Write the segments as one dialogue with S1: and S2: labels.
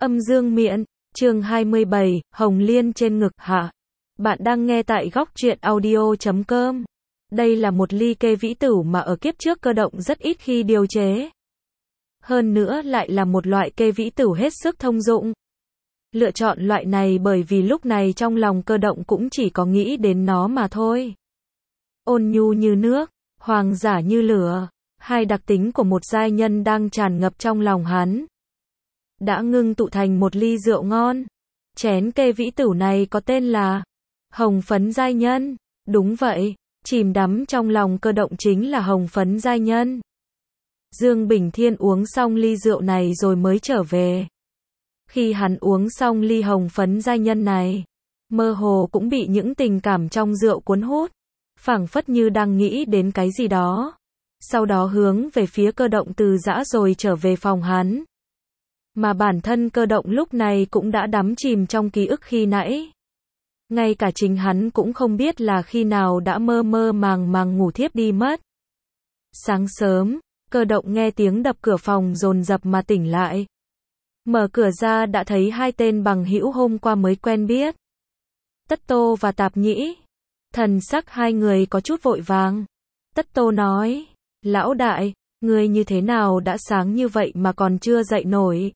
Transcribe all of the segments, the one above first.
S1: Âm dương miện, chương 27, Hồng Liên trên ngực hạ. Bạn đang nghe tại góc truyện audio.com. Đây là một ly kê vĩ tửu mà ở kiếp trước Cơ Động rất ít khi điều chế. Hơn nữa lại là một loại kê vĩ tửu hết sức thông dụng. Lựa chọn loại này bởi vì lúc này trong lòng Cơ Động cũng chỉ có nghĩ đến nó mà thôi. Ôn nhu như nước, hoàng giả như lửa, hai đặc tính của một giai nhân đang tràn ngập trong lòng hắn. Đã ngưng tụ thành một ly rượu ngon. Chén kê vĩ tửu này có tên là Hồng Phấn Giai Nhân. Đúng vậy, chìm đắm trong lòng Cơ Động chính là Hồng Phấn Giai Nhân. Dương Bình Thiên uống xong ly rượu này rồi mới trở về. Khi hắn uống xong ly Hồng Phấn Giai Nhân này, mơ hồ cũng bị những tình cảm trong rượu cuốn hút, phảng phất như đang nghĩ đến cái gì đó. Sau đó hướng về phía Cơ Động từ giã rồi trở về phòng hắn. Mà bản thân Cơ Động lúc này cũng đã đắm chìm trong ký ức khi nãy. Ngay cả chính hắn cũng không biết là khi nào đã mơ mơ màng màng ngủ thiếp đi mất. Sáng sớm, Cơ Động nghe tiếng đập cửa phòng dồn dập mà tỉnh lại. Mở cửa ra đã thấy hai tên bằng hữu hôm qua mới quen biết. Tất Tô và Tạp Nhĩ. Thần sắc hai người có chút vội vàng. Tất Tô nói, lão đại, ngươi như thế nào đã sáng như vậy mà còn chưa dậy nổi.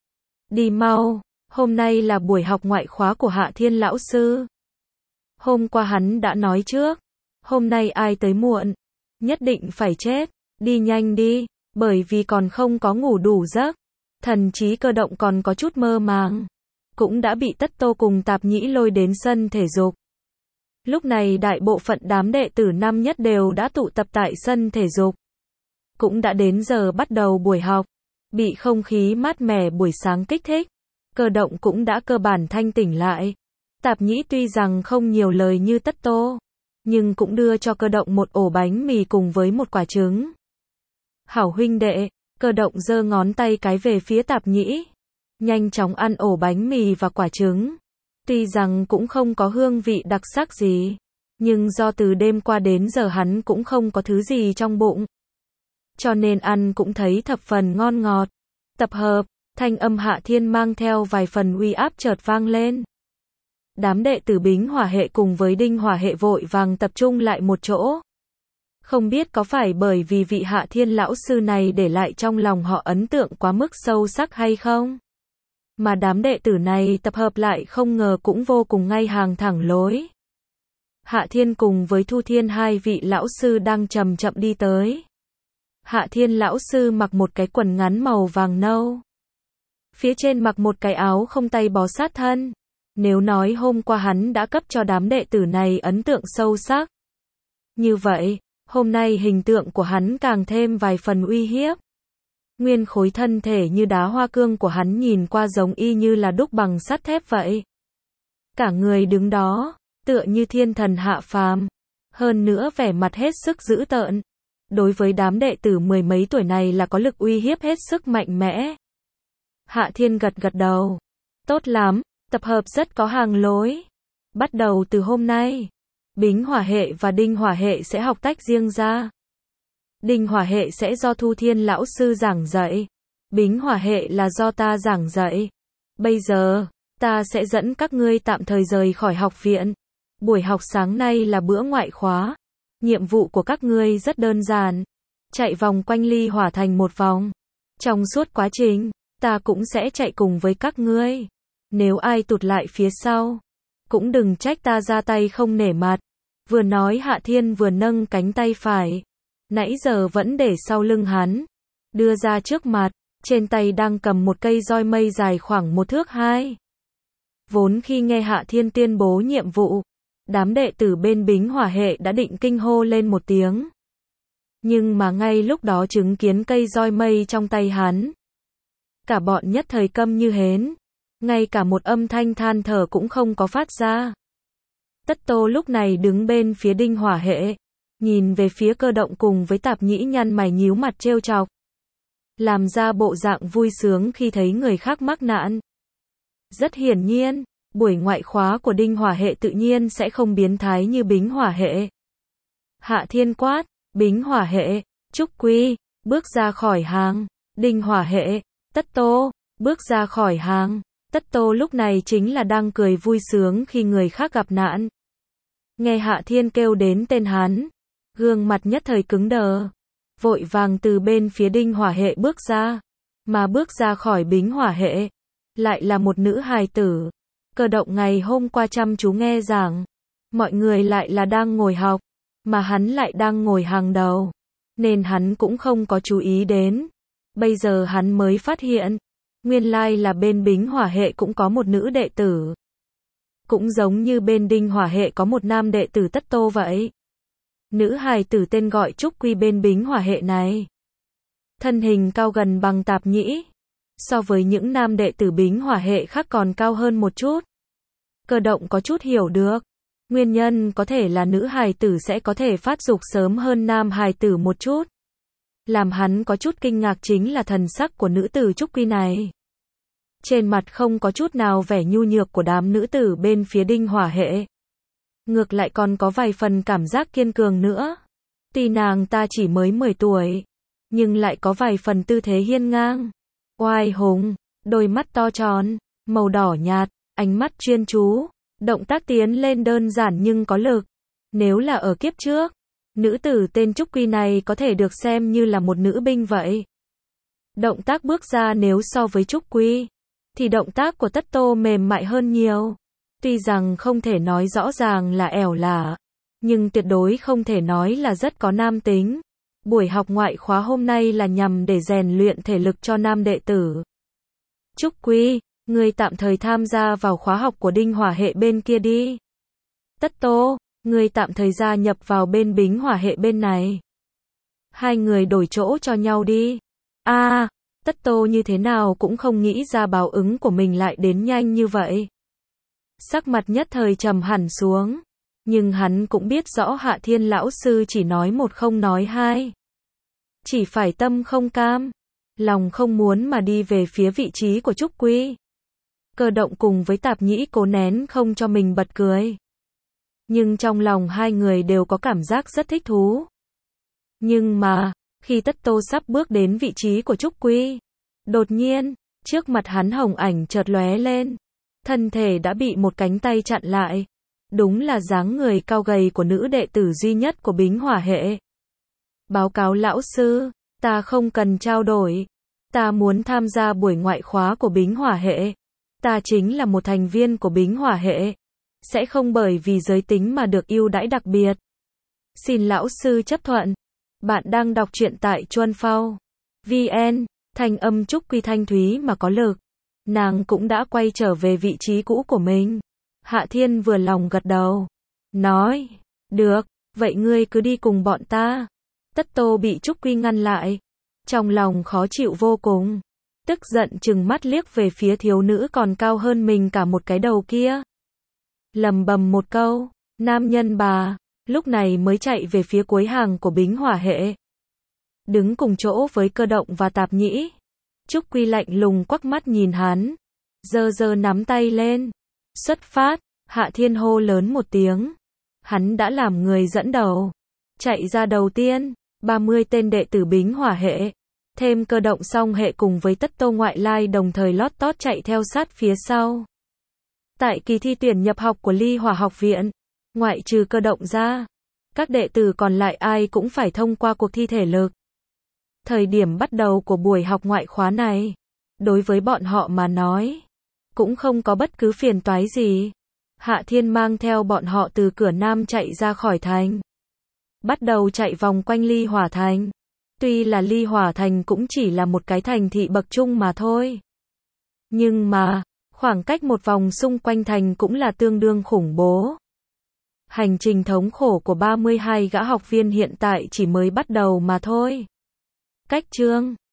S1: Đi mau, hôm nay là buổi học ngoại khóa của Hạ Thiên lão sư. Hôm qua hắn đã nói trước, hôm nay ai tới muộn, nhất định phải chết, đi nhanh đi, bởi vì còn không có ngủ đủ giấc. Thần trí Cơ Động còn có chút mơ màng, cũng đã bị Tất Tô cùng Tạp Nhĩ lôi đến sân thể dục. Lúc này đại bộ phận đám đệ tử năm nhất đều đã tụ tập tại sân thể dục. Cũng đã đến giờ bắt đầu buổi học. Bị không khí mát mẻ buổi sáng kích thích, Cơ Động cũng đã cơ bản thanh tỉnh lại. Tạp Nhĩ tuy rằng không nhiều lời như Tất Tô, nhưng cũng đưa cho Cơ Động một ổ bánh mì cùng với một quả trứng. Hảo huynh đệ, Cơ Động giơ ngón tay cái về phía Tạp Nhĩ, nhanh chóng ăn ổ bánh mì và quả trứng. Tuy rằng cũng không có hương vị đặc sắc gì, nhưng do từ đêm qua đến giờ hắn cũng không có thứ gì trong bụng, cho nên ăn cũng thấy thập phần ngon ngọt. Tập hợp, thanh âm Hạ Thiên mang theo vài phần uy áp chợt vang lên. Đám đệ tử Bính Hỏa hệ cùng với Đinh Hỏa hệ vội vàng tập trung lại một chỗ. Không biết có phải bởi vì vị Hạ Thiên lão sư này để lại trong lòng họ ấn tượng quá mức sâu sắc hay không? Mà đám đệ tử này tập hợp lại không ngờ cũng vô cùng ngay hàng thẳng lối. Hạ Thiên cùng với Thu Thiên hai vị lão sư đang chậm chậm đi tới. Hạ Thiên lão sư mặc một cái quần ngắn màu vàng nâu. Phía trên mặc một cái áo không tay bó sát thân. Nếu nói hôm qua hắn đã cấp cho đám đệ tử này ấn tượng sâu sắc. Như vậy, hôm nay hình tượng của hắn càng thêm vài phần uy hiếp. Nguyên khối thân thể như đá hoa cương của hắn nhìn qua giống y như là đúc bằng sắt thép vậy. Cả người đứng đó, tựa như thiên thần hạ phàm. Hơn nữa vẻ mặt hết sức dữ tợn. Đối với đám đệ tử mười mấy tuổi này là có lực uy hiếp hết sức mạnh mẽ. Hạ Thiên gật gật đầu. Tốt lắm, tập hợp rất có hàng lối. Bắt đầu từ hôm nay, Bính Hỏa hệ và Đinh Hỏa hệ sẽ học tách riêng ra. Đinh Hỏa hệ sẽ do Thu Thiên lão sư giảng dạy. Bính Hỏa hệ là do ta giảng dạy. Bây giờ, ta sẽ dẫn các ngươi tạm thời rời khỏi học viện. Buổi học sáng nay là bữa ngoại khóa. Nhiệm vụ của các ngươi rất đơn giản. Chạy vòng quanh ly hỏa thành một vòng. Trong suốt quá trình, ta cũng sẽ chạy cùng với các ngươi. Nếu ai tụt lại phía sau, cũng đừng trách ta ra tay không nể mặt. Vừa nói Hạ Thiên vừa nâng cánh tay phải. Nãy giờ vẫn để sau lưng hắn. Đưa ra trước mặt, trên tay đang cầm một cây roi mây dài khoảng 1 thước 2. Vốn khi nghe Hạ Thiên tuyên bố nhiệm vụ, đám đệ tử bên Bính Hỏa hệ đã định kinh hô lên một tiếng. Nhưng mà ngay lúc đó chứng kiến cây roi mây trong tay hắn, cả bọn nhất thời câm như hến, ngay cả một âm thanh than thở cũng không có phát ra. Tất Tô lúc này đứng bên phía Đinh Hỏa hệ, nhìn về phía Cơ Động cùng với Tạp Nhĩ nhăn mày nhíu mặt trêu chọc, làm ra bộ dạng vui sướng khi thấy người khác mắc nạn. Rất hiển nhiên, buổi ngoại khóa của Đinh Hỏa hệ tự nhiên sẽ không biến thái như Bính Hỏa hệ. Hạ Thiên quát, Bính Hỏa hệ, Trúc Quy, bước ra khỏi hàng. Đinh Hỏa hệ, Tất Tô, bước ra khỏi hàng. Tất Tô lúc này chính là đang cười vui sướng khi người khác gặp nạn. Nghe Hạ Thiên kêu đến tên hắn, gương mặt nhất thời cứng đờ, vội vàng từ bên phía Đinh Hỏa Hệ bước ra, mà bước ra khỏi Bính Hỏa Hệ, lại là một nữ hài tử. Cơ động ngày hôm qua chăm chú nghe giảng, mọi người lại là đang ngồi học, mà hắn lại đang ngồi hàng đầu, nên hắn cũng không có chú ý đến. Bây giờ hắn mới phát hiện, nguyên lai là bên Bính Hỏa Hệ cũng có một nữ đệ tử. Cũng giống như bên Đinh Hỏa Hệ có một nam đệ tử Tất Tô vậy. Nữ hài tử tên gọi Trúc Quy bên Bính Hỏa Hệ này. Thân hình cao gần bằng Tạp Nhĩ. So với những nam đệ tử Bính Hỏa Hệ khác còn cao hơn một chút. Cơ động có chút hiểu được. Nguyên nhân có thể là nữ hài tử sẽ có thể phát dục sớm hơn nam hài tử một chút. Làm hắn có chút kinh ngạc chính là thần sắc của nữ tử Trúc Quy này. Trên mặt không có chút nào vẻ nhu nhược của đám nữ tử bên phía Đinh Hỏa Hệ. Ngược lại còn có vài phần cảm giác kiên cường nữa. Tuy nàng ta chỉ mới 10 tuổi, nhưng lại có vài phần tư thế hiên ngang, oai hùng, đôi mắt to tròn, màu đỏ nhạt, ánh mắt chuyên chú, động tác tiến lên đơn giản nhưng có lực. Nếu là ở kiếp trước, nữ tử tên Trúc Quy này có thể được xem như là một nữ binh vậy. Động tác bước ra nếu so với Trúc Quy, thì động tác của Tất Tô mềm mại hơn nhiều. Tuy rằng không thể nói rõ ràng là ẻo lả, nhưng tuyệt đối không thể nói là rất có nam tính. Buổi học ngoại khóa hôm nay là nhằm để rèn luyện thể lực cho nam đệ tử. Trúc Quy, ngươi tạm thời tham gia vào khóa học của Đinh Hỏa Hệ bên kia đi. Tất Tô, ngươi tạm thời gia nhập vào bên Bính Hỏa Hệ bên này. Hai người đổi chỗ cho nhau đi. Tất Tô như thế nào cũng không nghĩ ra báo ứng của mình lại đến nhanh như vậy. Sắc mặt nhất thời trầm hẳn xuống. Nhưng hắn cũng biết rõ Hạ Thiên lão sư chỉ nói một không nói hai. Chỉ phải tâm không cam, lòng không muốn mà đi về phía vị trí của Trúc Quy. Cơ động cùng với Tạp Nhĩ cố nén không cho mình bật cười. Nhưng trong lòng hai người đều có cảm giác rất thích thú. Nhưng mà, khi Tất Tô sắp bước đến vị trí của Trúc Quy, đột nhiên, trước mặt hắn hồng ảnh chợt lóe lên. Thân thể đã bị một cánh tay chặn lại. Đúng là dáng người cao gầy của nữ đệ tử duy nhất của Bính Hỏa Hệ. Báo cáo lão sư, ta không cần trao đổi. Ta muốn tham gia buổi ngoại khóa của Bính Hỏa Hệ. Ta chính là một thành viên của Bính Hỏa Hệ. Sẽ không bởi vì giới tính mà được ưu đãi đặc biệt. Xin lão sư chấp thuận. Bạn đang đọc truyện tại Chuan Phao VN, thanh âm Trúc Quy thanh thúy mà có lực. Nàng cũng đã quay trở về vị trí cũ của mình. Hạ Thiên vừa lòng gật đầu. Nói, được, vậy ngươi cứ đi cùng bọn ta. Tất Tô bị Trúc Quy ngăn lại. Trong lòng khó chịu vô cùng. Tức giận trừng mắt liếc về phía thiếu nữ còn cao hơn mình cả một cái đầu kia. Lầm bầm một câu, nam nhân bà, lúc này mới chạy về phía cuối hàng của Bính Hỏa Hệ. Đứng cùng chỗ với Cơ động và Tạp Nhĩ. Trúc Quy lạnh lùng quắc mắt nhìn hắn. Giơ giơ nắm tay lên. Xuất phát, Hạ Thiên hô lớn một tiếng. Hắn đã làm người dẫn đầu. Chạy ra đầu tiên, 30 tên đệ tử Bính Hỏa Hệ. Thêm Cơ động song hệ cùng với Tất Tô ngoại lai đồng thời lót tót chạy theo sát phía sau. Tại kỳ thi tuyển nhập học của Ly Hỏa học viện, ngoại trừ Cơ động ra, các đệ tử còn lại ai cũng phải thông qua cuộc thi thể lực. Thời điểm bắt đầu của buổi học ngoại khóa này, đối với bọn họ mà nói, cũng không có bất cứ phiền toái gì. Hạ Thiên mang theo bọn họ từ cửa Nam chạy ra khỏi thành. Bắt đầu chạy vòng quanh Ly Hỏa thành. Tuy là Ly Hỏa thành cũng chỉ là một cái thành thị bậc trung mà thôi. Nhưng mà, khoảng cách một vòng xung quanh thành cũng là tương đương khủng bố. Hành trình thống khổ của 32 gã học viên hiện tại chỉ mới bắt đầu mà thôi. Cách chương